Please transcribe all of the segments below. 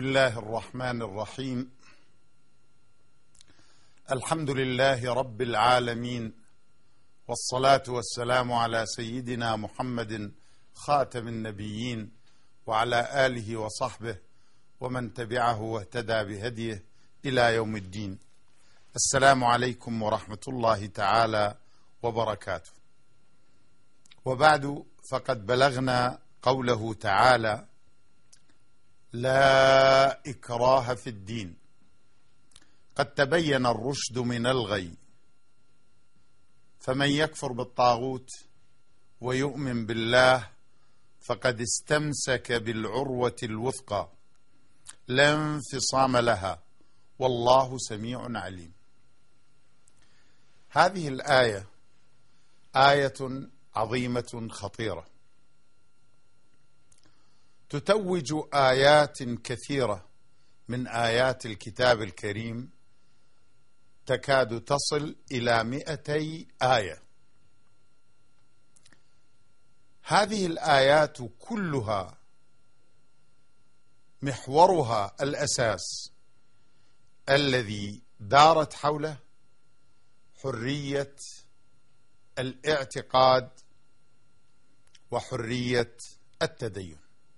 الله الرحمن الرحيم. الحمد لله رب العالمين، والصلاة والسلام على سيدنا محمد خاتم النبيين وعلى آله وصحبه ومن تبعه واهتدى بهديه إلى يوم الدين. السلام عليكم ورحمة الله تعالى وبركاته. وبعد، فقد بلغنا قوله تعالى: لا إكراه في الدين، قد تبين الرشد من الغي، فمن يكفر بالطاغوت ويؤمن بالله فقد استمسك بالعروة الوثقى لا انفصام لها، والله سميع عليم. هذه الآية آية عظيمة خطيرة، تتوج آيات كثيرة من آيات الكتاب الكريم، تكاد تصل إلى 200 آية. هذه الآيات كلها محورها الأساس الذي دارت حوله حرية الاعتقاد وحرية التدين،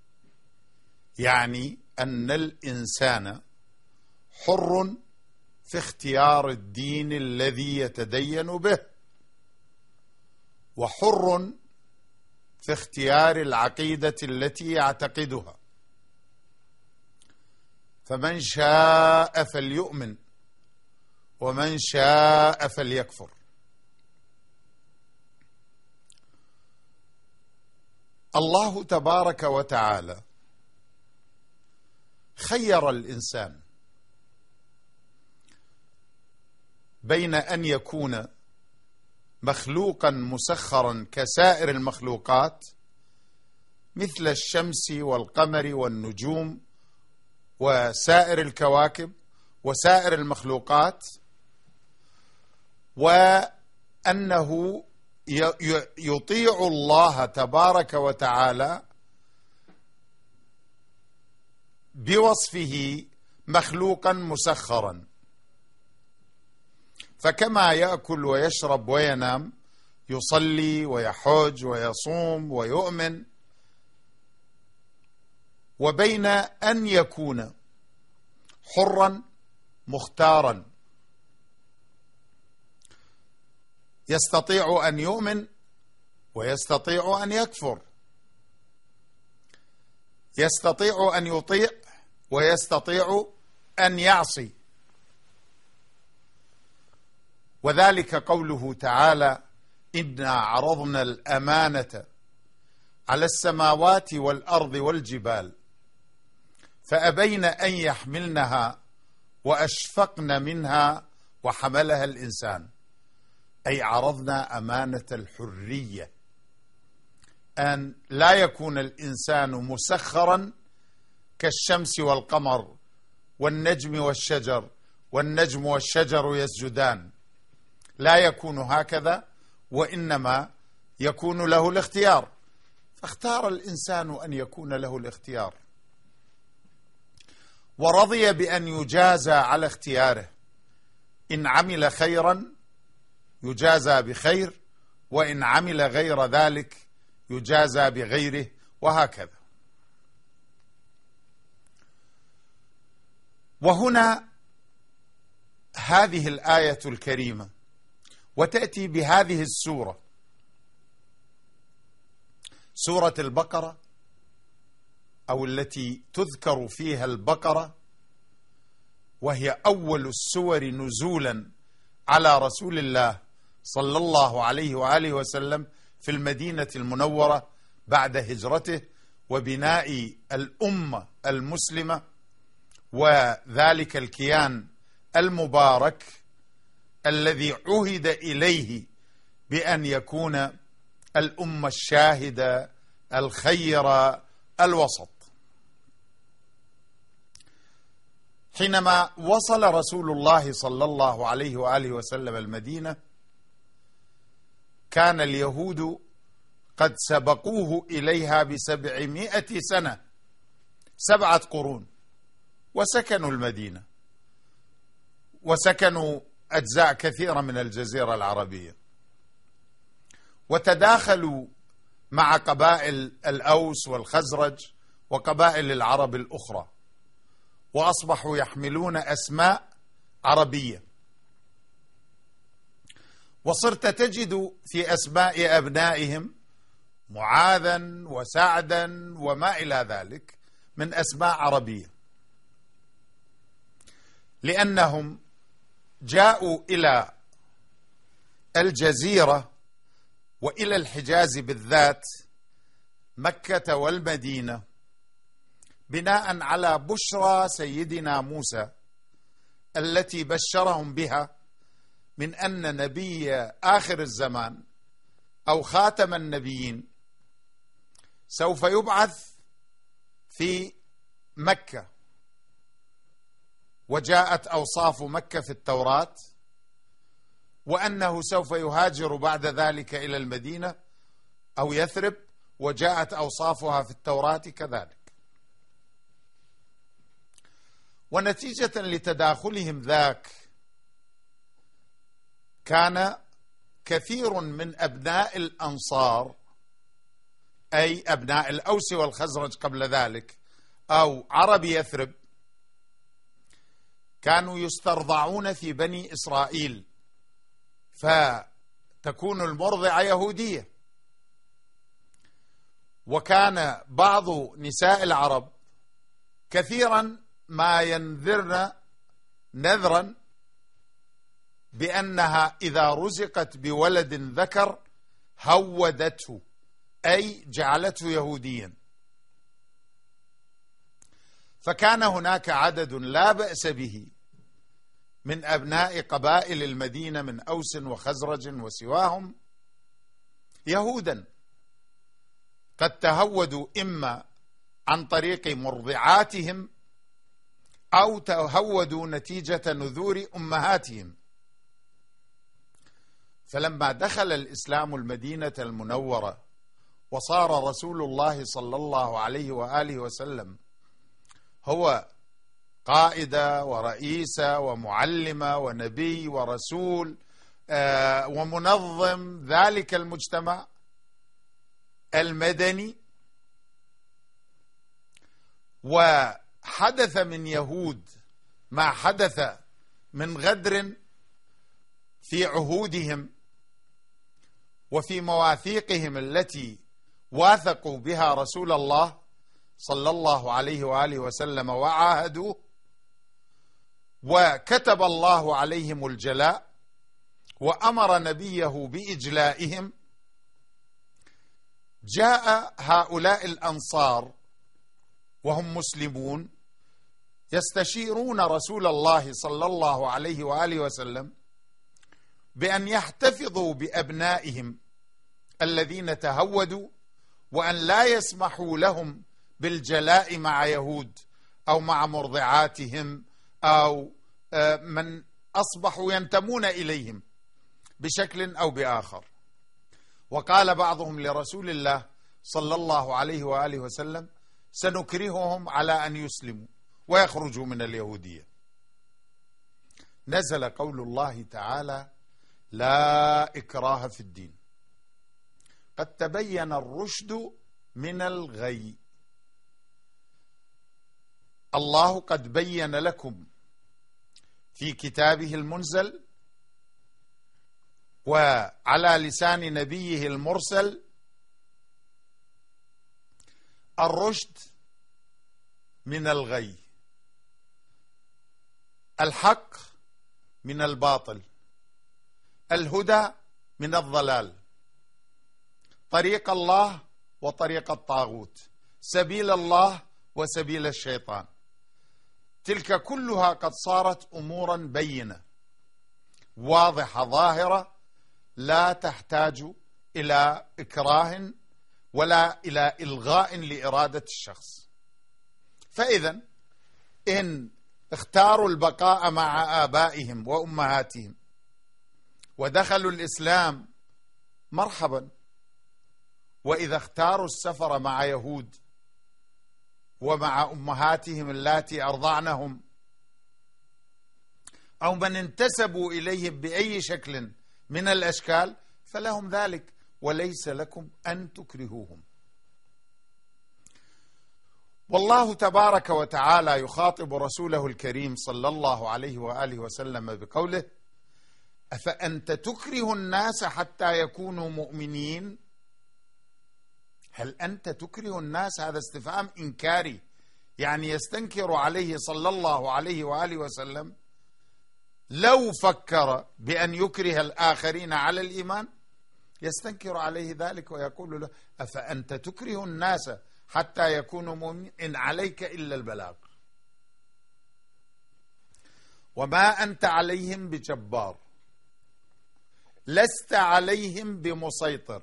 يعني أن الإنسان حر في اختيار الدين الذي يتدين به، وحر في اختيار العقيدة التي يعتقدها، فمن شاء فليؤمن ومن شاء فليكفر. الله تبارك وتعالى خير الإنسان بين أن يكون مخلوقا مسخرا كسائر المخلوقات مثل الشمس والقمر والنجوم وسائر الكواكب وسائر المخلوقات، وأنه يطيع الله تبارك وتعالى بوصفه مخلوقا مسخرا، فكما يأكل ويشرب وينام يصلي ويحج ويصوم ويؤمن، وبين أن يكون حرا مختارا يستطيع أن يؤمن ويستطيع أن يكفر، يستطيع أن يطيع ويستطيع أن يعصي. وذلك قوله تعالى: إنا عرضنا الأمانة على السماوات والأرض والجبال فأبين أن يحملنها وأشفقن منها وحملها الإنسان. أي عرضنا أمانة الحرية، أن لا يكون الإنسان مسخرا كالشمس والقمر والنجم والشجر، والنجم والشجر يسجدان، لا يكون هكذا، وإنما يكون له الاختيار، فاختار الإنسان أن يكون له الاختيار، ورضي بأن يجازى على اختياره، إن عمل خيرا يجازى بخير، وإن عمل غير ذلك يجازى بغيره، وهكذا. وهنا هذه الآية الكريمة وتأتي بهذه السورة، سورة البقرة، أو التي تذكر فيها البقرة، وهي أول السور نزولا على رسول الله صلى الله عليه وآله وسلم في المدينة المنورة بعد هجرته وبناء الأمة المسلمة، وذلك الكيان المبارك الذي عهد إليه بأن يكون الأمة الشاهدة الخيرة الوسط. حينما وصل رسول الله صلى الله عليه وآله وسلم المدينة، كان اليهود قد سبقوه إليها ب700 سنة، 7 قرون، وسكنوا المدينة وسكنوا أجزاء كثيرة من الجزيرة العربية، وتداخلوا مع قبائل الأوس والخزرج وقبائل العرب الأخرى، وأصبحوا يحملون أسماء عربية. وصرت تجد في أسماء أبنائهم معاذا وسعدا وما إلى ذلك من أسماء عربية، لأنهم جاءوا إلى الجزيرة وإلى الحجاز بالذات، مكة والمدينة، بناء على بشرى سيدنا موسى التي بشرهم بها من أن نبي آخر الزمان أو خاتم النبيين سوف يبعث في مكة، وجاءت أوصاف مكة في التوراة، وأنه سوف يهاجر بعد ذلك إلى المدينة أو يثرب، وجاءت أوصافها في التوراة كذلك. ونتيجة لتداخلهم ذاك كان كثير من أبناء الأنصار، أي أبناء الأوس والخزرج قبل ذلك، أو عرب يثرب، كانوا يسترضعون في بني إسرائيل، فتكون المرضعة يهودية. وكان بعض نساء العرب كثيرا ما ينذرن نذرا بأنها إذا رزقت بولد ذكر هودته، أي جعلته يهوديا. فكان هناك عدد لا بأس به من أبناء قبائل المدينة من أوس وخزرج وسواهم يهودا قد تهودوا إما عن طريق مرضعاتهم أو تهودوا نتيجة نذور أمهاتهم. فلما دخل الإسلام المدينة المنورة وصار رسول الله صلى الله عليه وآله وسلم هو قائدة ورئيسة ومعلمة ونبي ورسول ومنظم ذلك المجتمع المدني، وحدث من يهود ما حدث من غدر في عهودهم وفي مواثيقهم التي واثقوا بها رسول الله صلى الله عليه وآله وسلم وعاهدوه، وكتب الله عليهم الجلاء وأمر نبيه بإجلائهم. جاء هؤلاء الأنصار وهم مسلمون يستشيرون رسول الله صلى الله عليه وآله وسلم بأن يحتفظوا بأبنائهم الذين تهودوا، وأن لا يسمحوا لهم بالجلاء مع يهود أو مع مرضعاتهم أو من أصبحوا ينتمون إليهم بشكل أو بآخر. وقال بعضهم لرسول الله صلى الله عليه وآله وسلم: سنكرههم على أن يسلموا ويخرجوا من اليهودية. نزل قول الله تعالى: لا إكراه في الدين قد تبين الرشد من الغي. الله قد بين لكم في كتابه المنزل وعلى لسان نبيه المرسل الرشد من الغي، الحق من الباطل، الهدى من الضلال، طريق الله وطريق الطاغوت، سبيل الله وسبيل الشيطان. تلك كلها قد صارت أمورا بينة واضحة ظاهرة، لا تحتاج إلى إكراه ولا إلى إلغاء لإرادة الشخص. فإذا إن اختاروا البقاء مع آبائهم وأمهاتهم ودخلوا الإسلام مرحبا، وإذا اختاروا السفر مع يهود ومع أمهاتهم اللاتي أرضعنهم، أو من انتسبوا إليهم بأي شكل من الأشكال، فلهم ذلك، وليس لكم أن تكرهوهم. والله تبارك وتعالى يخاطب رسوله الكريم صلى الله عليه وآله وسلم بقوله: أفأنت تكره الناس حتى يكونوا مؤمنين؟ هل أنت تكره الناس؟ هذا استفهام إنكاري، يعني يستنكر عليه صلى الله عليه وآله وسلم لو فكر بأن يكره الآخرين على الإيمان، يستنكر عليه ذلك ويقول له: أفأنت تكره الناس حتى يكونوا مؤمنين؟ إن عليك إلا البلاغ وما أنت عليهم بجبار، لست عليهم بمسيطر،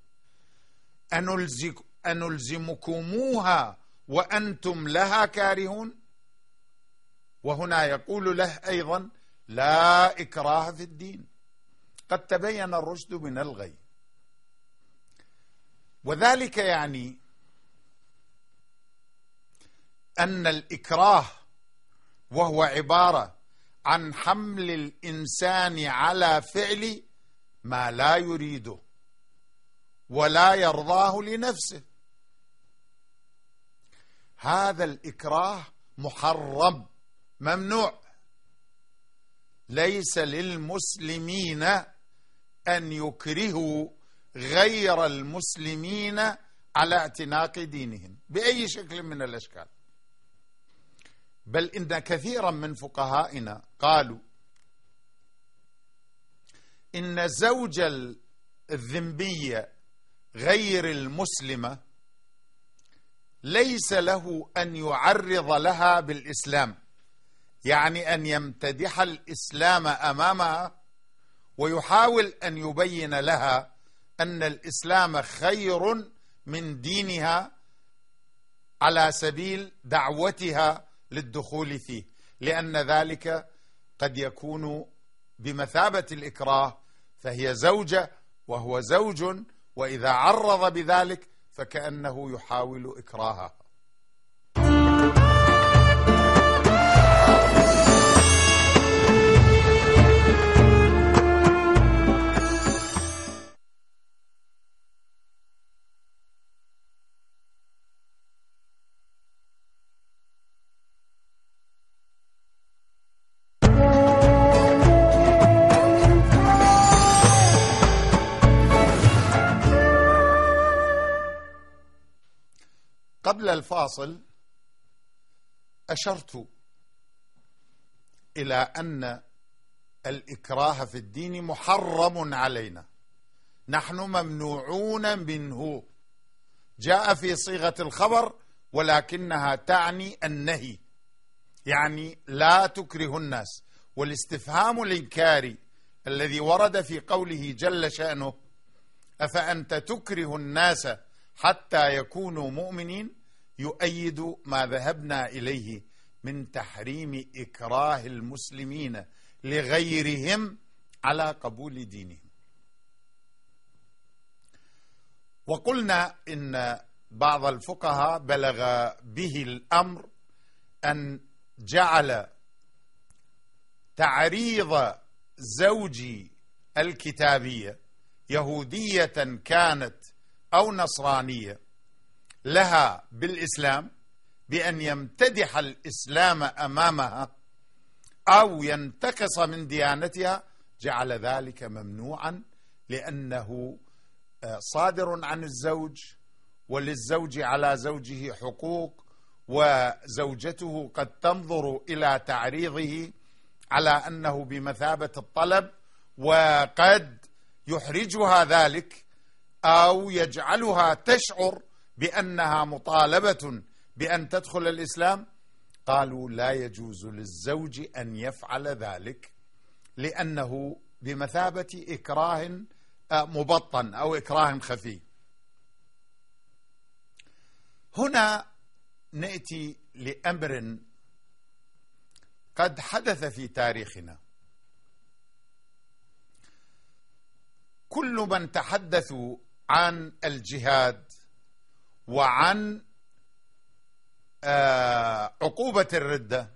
أنلزمكموها وأنتم لها كارهون. وهنا يقول له أيضا: لا إكراه في الدين، قد تبين الرشد من الغي. وذلك يعني أن الإكراه وهو عبارة عن حمل الإنسان على فعل ما لا يريده ولا يرضاه لنفسه، هذا الإكراه محرم ممنوع. ليس للمسلمين أن يكرهوا غير المسلمين على اعتناق دينهم بأي شكل من الأشكال. بل إن كثيرا من فقهائنا قالوا إن زوج الذنبية غير المسلمة ليس له أن يعرض لها بالإسلام، يعني أن يمتدح الإسلام أمامها ويحاول أن يبين لها أن الإسلام خير من دينها على سبيل دعوتها للدخول فيه، لأن ذلك قد يكون بمثابة الإكراه، فهي زوجة وهو زوج، وإذا عرض بذلك فكأنه يحاول إكراهها. قبل الفاصل أشرت إلى أن الإكراه في الدين محرم علينا، نحن ممنوعون منه، جاء في صيغة الخبر ولكنها تعني النهي، يعني لا تكره الناس. والاستفهام الإنكاري الذي ورد في قوله جل شأنه: أفأنت تكره الناس حتى يكونوا مؤمنين، يؤيد ما ذهبنا إليه من تحريم إكراه المسلمين لغيرهم على قبول دينهم. وقلنا إن بعض الفقهاء بلغ به الأمر أن جعل تعريض زوج الكتابية يهودية كانت أو نصرانية لها بالإسلام بأن يمتدح الإسلام أمامها أو ينتقص من ديانتها، جعل ذلك ممنوعا، لأنه صادر عن الزوج، وللزوج على زوجه حقوق، وزوجته قد تنظر إلى تعريضه على أنه بمثابة الطلب، وقد يحرجها ذلك أو يجعلها تشعر بأنها مطالبة بأن تدخل الإسلام. قالوا لا يجوز للزوج أن يفعل ذلك، لأنه بمثابة إكراه مبطن أو إكراه خفي. هنا نأتي لأمر قد حدث في تاريخنا. كل من تحدثوا عن الجهاد وعن عقوبة الردة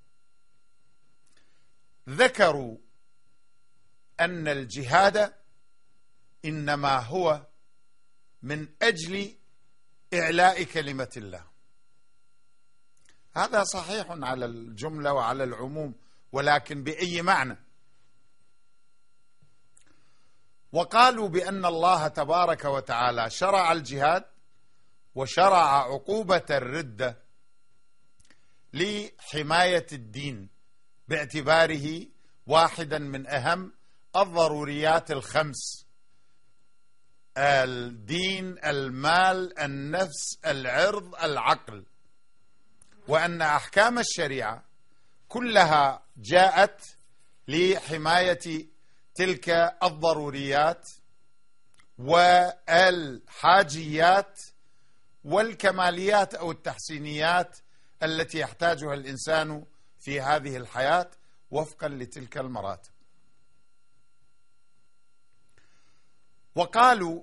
ذكروا أن الجهاد إنما هو من أجل إعلاء كلمة الله. هذا صحيح على الجملة وعلى العموم، ولكن بأي معنى؟ وقالوا بأن الله تبارك وتعالى شرع الجهاد وشرع عقوبة الردة لحماية الدين باعتباره واحدا من أهم الضروريات الخمس: الدين، المال، النفس، العرض، العقل. وأن أحكام الشريعة كلها جاءت لحماية تلك الضروريات والحاجيات والكماليات أو التحسينيات التي يحتاجها الإنسان في هذه الحياة وفقا لتلك المراتب. وقالوا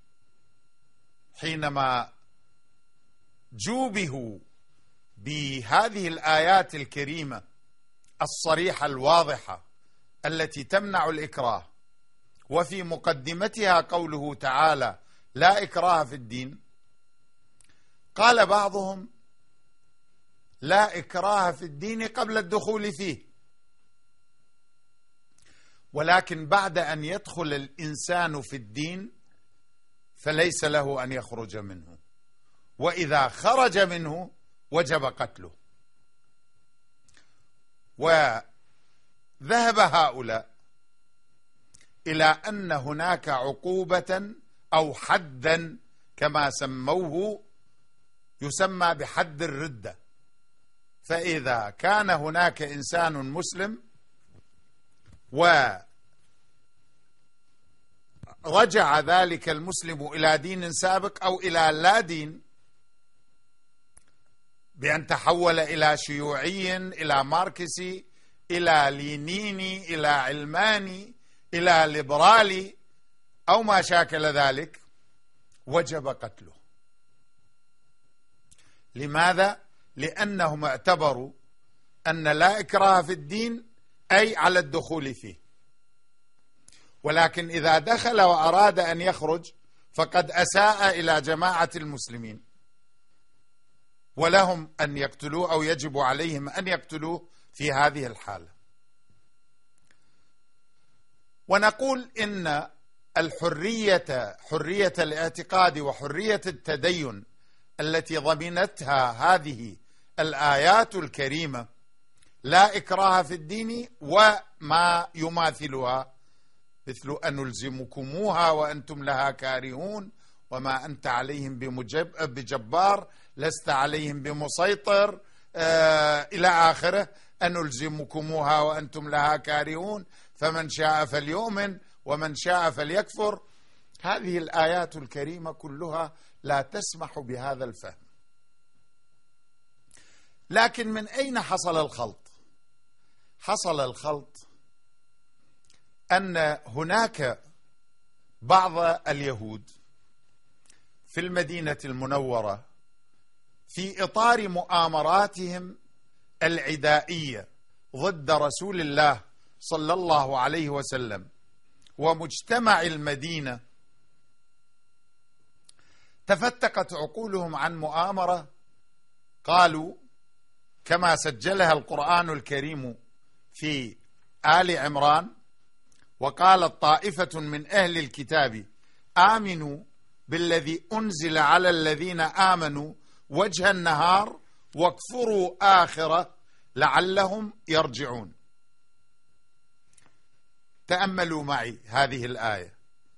حينما جوبهوا بهذه الآيات الكريمة الصريحة الواضحة التي تمنع الإكراه، وفي مقدمتها قوله تعالى: لا إكراه في الدين، قال بعضهم: لا إكراه في الدين قبل الدخول فيه، ولكن بعد أن يدخل الإنسان في الدين فليس له أن يخرج منه، وإذا خرج منه وجب قتله. وذهب هؤلاء إلى أن هناك عقوبة أو حدا كما سموه يسمى بحد الردة. فإذا كان هناك إنسان مسلم ورجع ذلك المسلم إلى دين سابق أو إلى لا دين، بأن تحول إلى شيوعي، إلى ماركسي، إلى لينيني، إلى علماني، إلى ليبرالي، أو ما شاكل ذلك، وجب قتله. لماذا؟ لأنهم اعتبروا أن لا إكراه في الدين أي على الدخول فيه، ولكن إذا دخل وأراد أن يخرج فقد أساء إلى جماعة المسلمين، ولهم أن يقتلوه أو يجب عليهم أن يقتلوه في هذه الحالة. ونقول إن حرية الاعتقاد وحرية التدين التي ضمنتها هذه الآيات الكريمة لا إكراه في الدين وما يماثلها، مثل أن نلزمكموها وأنتم لها كارهون، وما أنت عليهم بجبار، لست عليهم بمسيطر، إلى آخره، أن نلزمكموها وأنتم لها كارهون، فمن شاء فليؤمن ومن شاء فليكفر. هذه الآيات الكريمة كلها لا تسمح بهذا الفهم. لكن من أين حصل الخلط؟ حصل الخلط أن هناك بعض اليهود في المدينة المنورة في إطار مؤامراتهم العدائية ضد رسول الله صلى الله عليه وسلم ومجتمع المدينة، تفتقت عقولهم عن مؤامرة قالوا كما سجلها القرآن الكريم في آل عمران: وقالت طائفة من أهل الكتاب آمنوا بالذي أنزل على الذين آمنوا وجه النهار واكفروا آخره لعلهم يرجعون. تأملوا معي هذه الآية: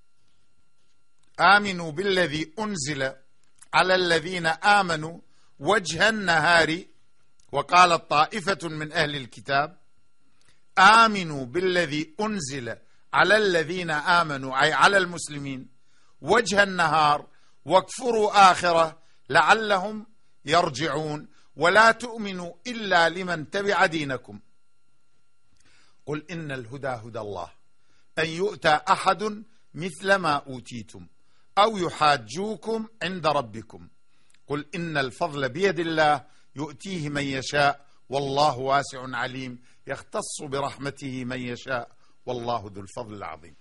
آمنوا بالذي أنزل على الذين آمنوا وجه النهار، وقالت طائفة من أهل الكتاب آمنوا بالذي أنزل على الذين آمنوا، أي على المسلمين، وجه النهار واكفروا آخره لعلهم يرجعون، ولا تؤمنوا إلا لمن تبع دينكم. قل إن الهدى هدى الله أن يؤتى أحد مثل ما أوتيتم أو يحاجوكم عند ربكم، قل إن الفضل بيد الله يؤتيه من يشاء والله واسع عليم، يختص برحمته من يشاء والله ذو الفضل العظيم.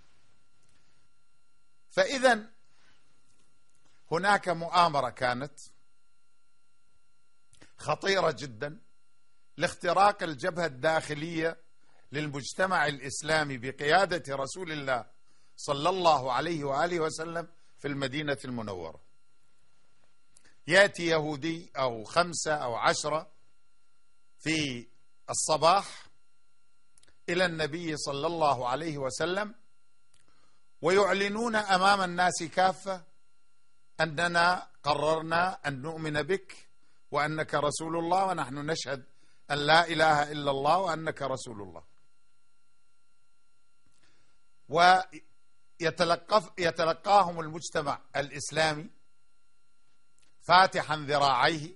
فإذا هناك مؤامرة كانت خطيرة جدا لاختراق الجبهة الداخلية للمجتمع الإسلامي بقيادة رسول الله صلى الله عليه وآله وسلم في المدينة المنورة. يأتي يهودي أو 5 أو 10 في الصباح إلى النبي صلى الله عليه وسلم ويعلنون أمام الناس كافة أننا قررنا أن نؤمن بك وأنك رسول الله، ونحن نشهد أن لا إله إلا الله وأنك رسول الله. ويتلقاهم المجتمع الإسلامي فاتحا ذراعيه،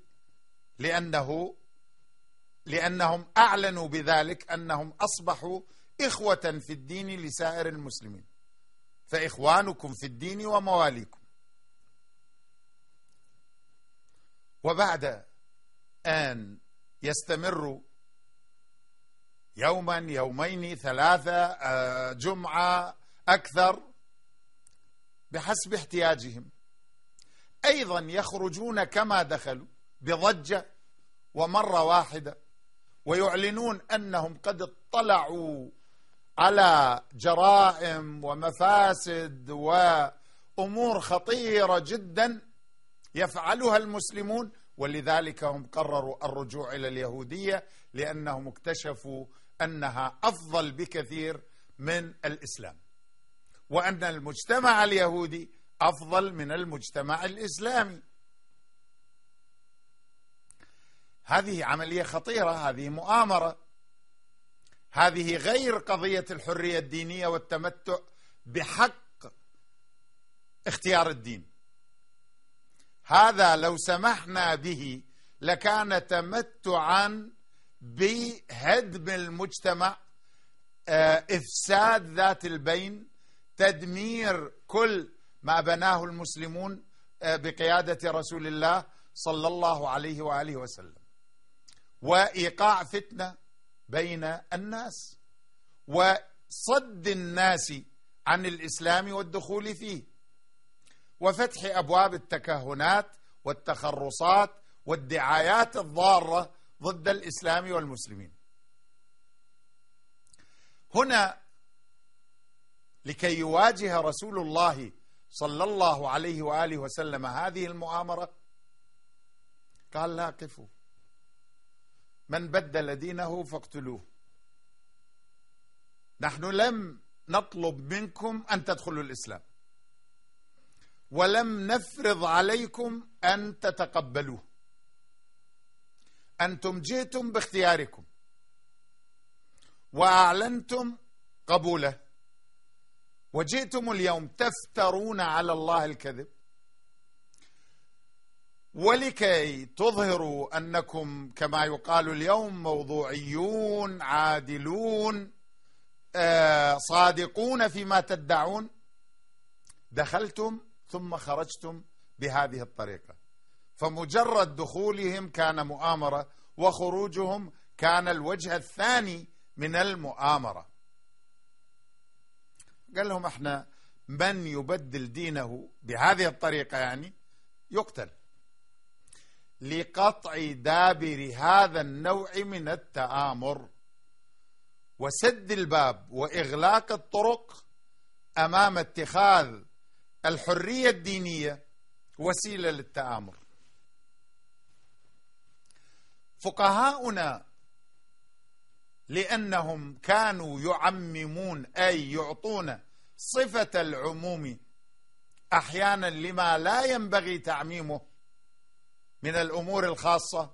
لأنهم أعلنوا بذلك أنهم أصبحوا إخوة في الدين لسائر المسلمين، فإخوانكم في الدين ومواليكم. وبعد أن يستمروا يوما 2 3 جمعة أكثر بحسب احتياجهم، أيضا يخرجون كما دخلوا بضجة ومرة واحدة، ويعلنون أنهم قد اطلعوا على جرائم ومفاسد وأمور خطيرة جدا يفعلها المسلمون، ولذلك هم قرروا الرجوع إلى اليهودية لأنهم اكتشفوا أنها أفضل بكثير من الإسلام، وأن المجتمع اليهودي أفضل من المجتمع الإسلامي. هذه عملية خطيرة، هذه مؤامرة، هذه غير قضية الحرية الدينية والتمتع بحق اختيار الدين. هذا لو سمحنا به لكان تمتعا بهدم المجتمع، إفساد ذات البين، تدمير كل ما بناه المسلمون بقيادة رسول الله صلى الله عليه وآله وسلم، وإيقاع فتنة بين الناس وصد الناس عن الإسلام والدخول فيه، وفتح أبواب التكهنات والتخرصات والدعايات الضارة ضد الإسلام والمسلمين. هنا لكي يواجه رسول الله صلى الله عليه وآله وسلم هذه المؤامرة قال: لا قفوا، من بدل دينه فاقتلوه، نحن لم نطلب منكم أن تدخلوا الإسلام، ولم نفرض عليكم أن تتقبلوه، أنتم جئتم باختياركم وأعلنتم قبوله، وجئتم اليوم تفترون على الله الكذب، ولكي تظهروا أنكم كما يقال اليوم موضوعيون عادلون صادقون فيما تدعون، دخلتم ثم خرجتم بهذه الطريقة. فمجرد دخولهم كان مؤامرة، وخروجهم كان الوجه الثاني من المؤامرة. قال لهم: احنا من يبدل دينه بهذه الطريقة يعني يقتل، لقطع دابر هذا النوع من التآمر وسد الباب وإغلاق الطرق أمام اتخاذ الحرية الدينية وسيلة للتآمر. فقهاؤنا لأنهم كانوا يعممون، أي يعطون صفة العموم أحيانا لما لا ينبغي تعميمه من الأمور الخاصة،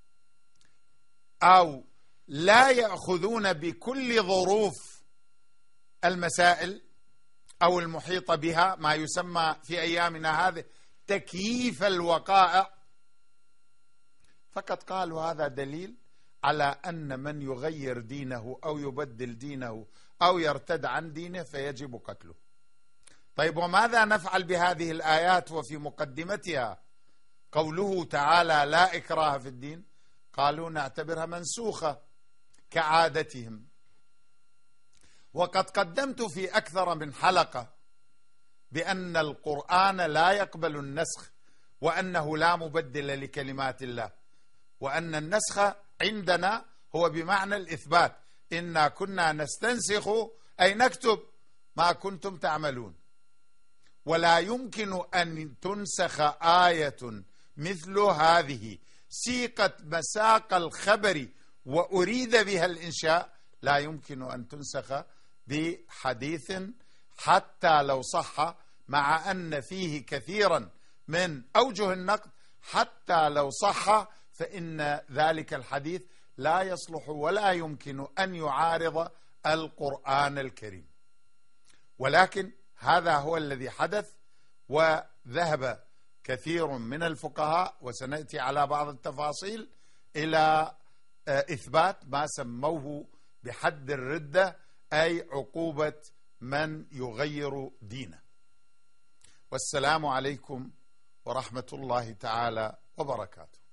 أو لا يأخذون بكل ظروف المسائل أو المحيطة بها، ما يسمى في أيامنا هذه تكييف الوقائع، فقد قالوا هذا دليل على أن من يغير دينه أو يبدل دينه أو يرتد عن دينه فيجب قتله. طيب، وماذا نفعل بهذه الآيات وفي مقدمتها قوله تعالى: لا إكراه في الدين؟ قالوا نعتبرها منسوخة كعادتهم. وقد قدمت في أكثر من حلقة بأن القرآن لا يقبل النسخ، وأنه لا مبدل لكلمات الله، وأن النسخ عندنا هو بمعنى الإثبات. إنا كنا نستنسخ أي نكتب ما كنتم تعملون، ولا يمكن أن تنسخ آية مثل هذه سيقت مساق الخبر وأريد بها الإنشاء، لا يمكن أن تنسخ بحديث حتى لو صح، مع أن فيه كثيرا من أوجه النقد. حتى لو صح فإن ذلك الحديث لا يصلح ولا يمكن أن يعارض القرآن الكريم. ولكن هذا هو الذي حدث، وذهب كثير من الفقهاء، وسنأتي على بعض التفاصيل، إلى إثبات ما سموه بحد الردة، أي عقوبة من يغير دينه. والسلام عليكم ورحمة الله تعالى وبركاته.